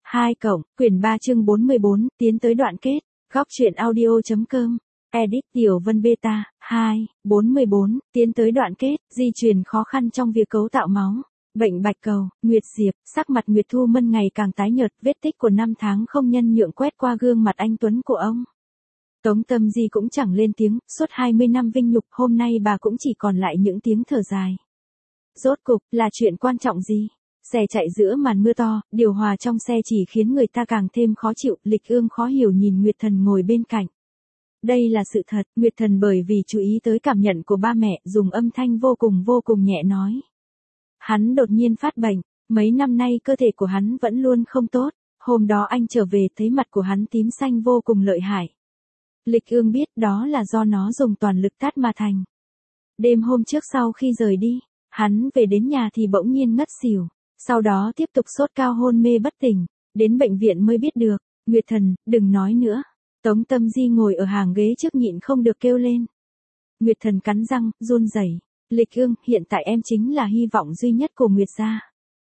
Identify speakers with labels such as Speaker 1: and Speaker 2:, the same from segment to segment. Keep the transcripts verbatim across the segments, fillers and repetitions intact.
Speaker 1: hai cộng, quyển ba chương bốn mươi bốn, tiến tới đoạn kết, góc truyện audio.com, edit Tiểu Vân Beta, hai, bốn mươi bốn, tiến tới đoạn kết, di truyền khó khăn trong việc cấu tạo máu, bệnh bạch cầu, Nguyệt Diệp, sắc mặt Nguyệt Thu Mân ngày càng tái nhợt, vết tích của năm tháng không nhân nhượng quét qua gương mặt anh tuấn của ông. Tống Tâm Di cũng chẳng lên tiếng, suốt hai mươi năm vinh nhục, hôm nay bà cũng chỉ còn lại những tiếng thở dài. Rốt cục, là chuyện quan trọng gì? Xe chạy giữa màn mưa to, điều hòa trong xe chỉ khiến người ta càng thêm khó chịu, Lịch Ương khó hiểu nhìn Nguyệt Thần ngồi bên cạnh. Đây là sự thật, Nguyệt Thần bởi vì chú ý tới cảm nhận của ba mẹ, dùng âm thanh vô cùng vô cùng nhẹ nói. Hắn đột nhiên phát bệnh, mấy năm nay cơ thể của hắn vẫn luôn không tốt, hôm đó anh trở về thấy mặt của hắn tím xanh vô cùng lợi hại. Lịch Ương biết đó là do nó dùng toàn lực tát mà thành. Đêm hôm trước sau khi rời đi, hắn về đến nhà thì bỗng nhiên ngất xỉu, sau đó tiếp tục sốt cao hôn mê bất tỉnh, đến bệnh viện mới biết được. Nguyệt Thần, đừng nói nữa. Tống Tâm Di ngồi ở hàng ghế trước nhịn không được kêu lên. Nguyệt Thần cắn răng, run rẩy. Lịch Ương, hiện tại em chính là hy vọng duy nhất của Nguyệt gia.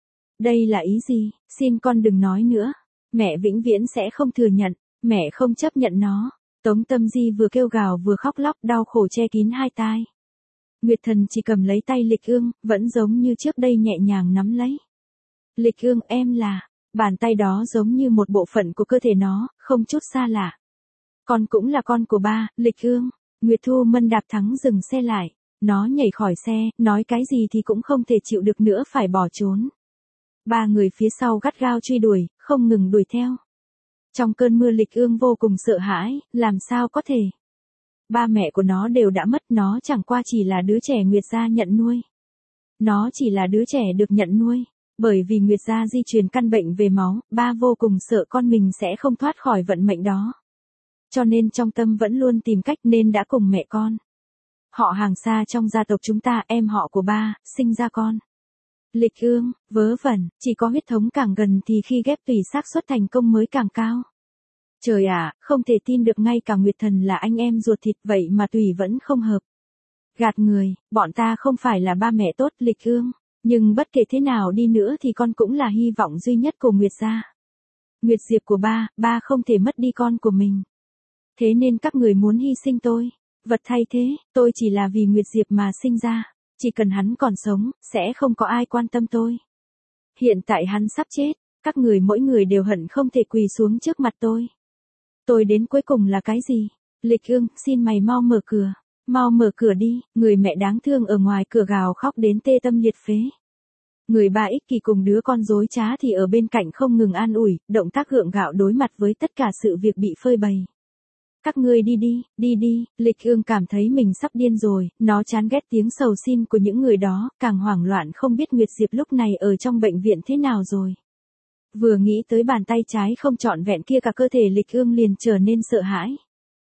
Speaker 1: Đây là ý gì? Xin con đừng nói nữa. Mẹ vĩnh viễn sẽ không thừa nhận, mẹ không chấp nhận nó. Tống Tâm Di vừa kêu gào vừa khóc lóc, đau khổ che kín hai tai. Nguyệt Thần chỉ cầm lấy tay Lịch Ương, vẫn giống như trước đây nhẹ nhàng nắm lấy. Lịch Ương, em là, bàn tay đó giống như một bộ phận của cơ thể nó, không chút xa lạ. Con cũng là con của ba, Lịch Ương. Nguyệt Thu Mân đạp thắng dừng xe lại, nó nhảy khỏi xe, nói cái gì thì cũng không thể chịu được nữa phải bỏ trốn. Ba người phía sau gắt gao truy đuổi, không ngừng đuổi theo. Trong cơn mưa Lịch Ương vô cùng sợ hãi, làm sao có thể. Ba mẹ của nó đều đã mất, nó chẳng qua chỉ là đứa trẻ Nguyệt gia nhận nuôi. Nó chỉ là đứa trẻ được nhận nuôi. Bởi vì Nguyệt gia di truyền căn bệnh về máu, ba vô cùng sợ con mình sẽ không thoát khỏi vận mệnh đó. Cho nên trong tâm vẫn luôn tìm cách nên đã cùng mẹ con. Họ hàng xa trong gia tộc chúng ta, em họ của ba, sinh ra con. Lịch Ương, vớ vẩn, chỉ có huyết thống càng gần thì khi ghép tùy xác suất thành công mới càng cao. Trời ạ, không thể tin được ngay cả Nguyệt Thần là anh em ruột thịt vậy mà tùy vẫn không hợp. Gạt người, bọn ta không phải là ba mẹ tốt, Lịch Ương. Nhưng bất kể thế nào đi nữa thì con cũng là hy vọng duy nhất của Nguyệt gia. Nguyệt Diệp của ba, ba không thể mất đi con của mình. Thế nên các người muốn hy sinh tôi. Vật thay thế, tôi chỉ là vì Nguyệt Diệp mà sinh ra. Chỉ cần hắn còn sống, sẽ không có ai quan tâm tôi. Hiện tại hắn sắp chết, các người mỗi người đều hận không thể quỳ xuống trước mặt tôi. Tôi đến cuối cùng là cái gì? Lịch Ương, xin mày mau mở cửa. Mau mở cửa đi, người mẹ đáng thương ở ngoài cửa gào khóc đến tê tâm liệt phế. Người ba ích kỷ cùng đứa con dối trá thì ở bên cạnh không ngừng an ủi, động tác gượng gạo đối mặt với tất cả sự việc bị phơi bày. Các ngươi đi đi, đi đi, Lịch Ương cảm thấy mình sắp điên rồi, nó chán ghét tiếng sầu xin của những người đó, càng hoảng loạn không biết Nguyệt Diệp lúc này ở trong bệnh viện thế nào rồi. Vừa nghĩ tới bàn tay trái không trọn vẹn kia cả cơ thể Lịch Ương liền trở nên sợ hãi.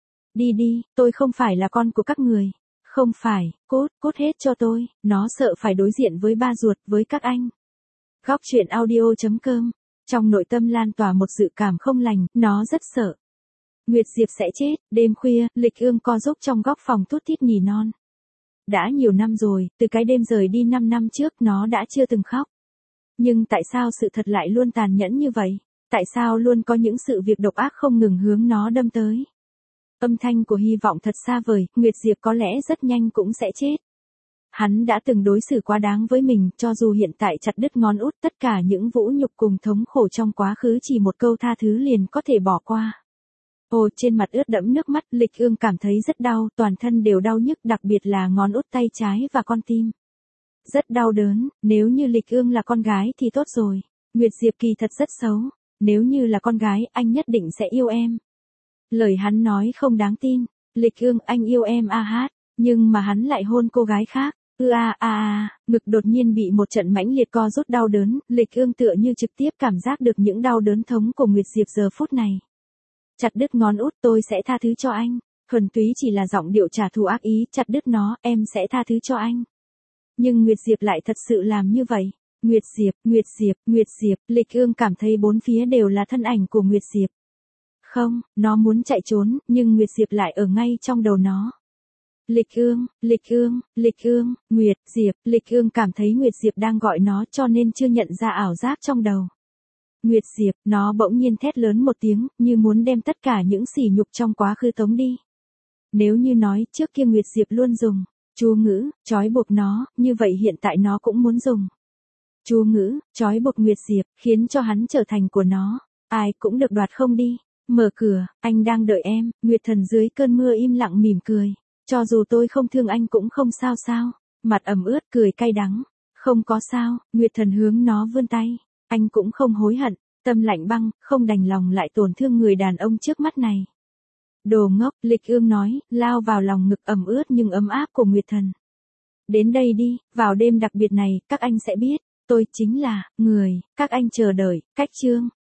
Speaker 1: Đi đi, tôi không phải là con của các người. Không phải, cút, cút hết cho tôi, nó sợ phải đối diện với ba ruột, với các anh. Góc truyện audio.com, trong nội tâm lan tỏa một dự cảm không lành, nó rất sợ. Nguyệt Diệp sẽ chết, đêm khuya, Lịch Ương co giúp trong góc phòng thút thít nhỉ non. Đã nhiều năm rồi, từ cái đêm rời đi năm năm trước nó đã chưa từng khóc. Nhưng tại sao sự thật lại luôn tàn nhẫn như vậy? Tại sao luôn có những sự việc độc ác không ngừng hướng nó đâm tới? Âm thanh của hy vọng thật xa vời, Nguyệt Diệp có lẽ rất nhanh cũng sẽ chết. Hắn đã từng đối xử quá đáng với mình, cho dù hiện tại chặt đứt ngón út, tất cả những vũ nhục cùng thống khổ trong quá khứ chỉ một câu tha thứ liền có thể bỏ qua. Ồ, trên mặt ướt đẫm nước mắt, Lịch Ương cảm thấy rất đau, toàn thân đều đau nhức, đặc biệt là ngón út tay trái và con tim. Rất đau đớn, nếu như Lịch Ương là con gái thì tốt rồi. Nguyệt Diệp kỳ thật rất xấu, nếu như là con gái, anh nhất định sẽ yêu em. Lời hắn nói không đáng tin. Lịch Ương, anh yêu em a hát, nhưng mà hắn lại hôn cô gái khác. Ư a a a, ngực đột nhiên bị một trận mãnh liệt co rút đau đớn, Lịch Ương tựa như trực tiếp cảm giác được những đau đớn thống của Nguyệt Diệp giờ phút này. Chặt đứt ngón út, tôi sẽ tha thứ cho anh. Thuần túy chỉ là giọng điệu trả thù ác ý, chặt đứt nó, em sẽ tha thứ cho anh. Nhưng Nguyệt Diệp lại thật sự làm như vậy. Nguyệt Diệp, Nguyệt Diệp, Nguyệt Diệp, Lịch Ương cảm thấy bốn phía đều là thân ảnh của Nguyệt Diệp. Không, nó muốn chạy trốn, nhưng Nguyệt Diệp lại ở ngay trong đầu nó. Lịch Ương, Lịch Ương, Lịch Ương, Nguyệt Diệp, Lịch Ương cảm thấy Nguyệt Diệp đang gọi nó cho nên chưa nhận ra ảo giác trong đầu. Nguyệt Diệp, nó bỗng nhiên thét lớn một tiếng, như muốn đem tất cả những sỉ nhục trong quá khứ tống đi. Nếu như nói trước kia Nguyệt Diệp luôn dùng chú ngữ, trói buộc nó, như vậy hiện tại nó cũng muốn dùng chú ngữ, trói buộc Nguyệt Diệp, khiến cho hắn trở thành của nó. Ai cũng được đoạt không đi. Mở cửa, anh đang đợi em. Nguyệt Thần dưới cơn mưa im lặng mỉm cười. Cho dù tôi không thương anh cũng không sao sao. Mặt ẩm ướt cười cay đắng. Không có sao, Nguyệt Thần hướng nó vươn tay. Anh cũng không hối hận. Tâm lạnh băng, không đành lòng lại tổn thương người đàn ông trước mắt này. Đồ ngốc, Lịch Ương nói, lao vào lòng ngực ẩm ướt nhưng ấm áp của Nguyệt Thần. Đến đây đi, vào đêm đặc biệt này, các anh sẽ biết. Tôi chính là người các anh chờ đợi. Cách chương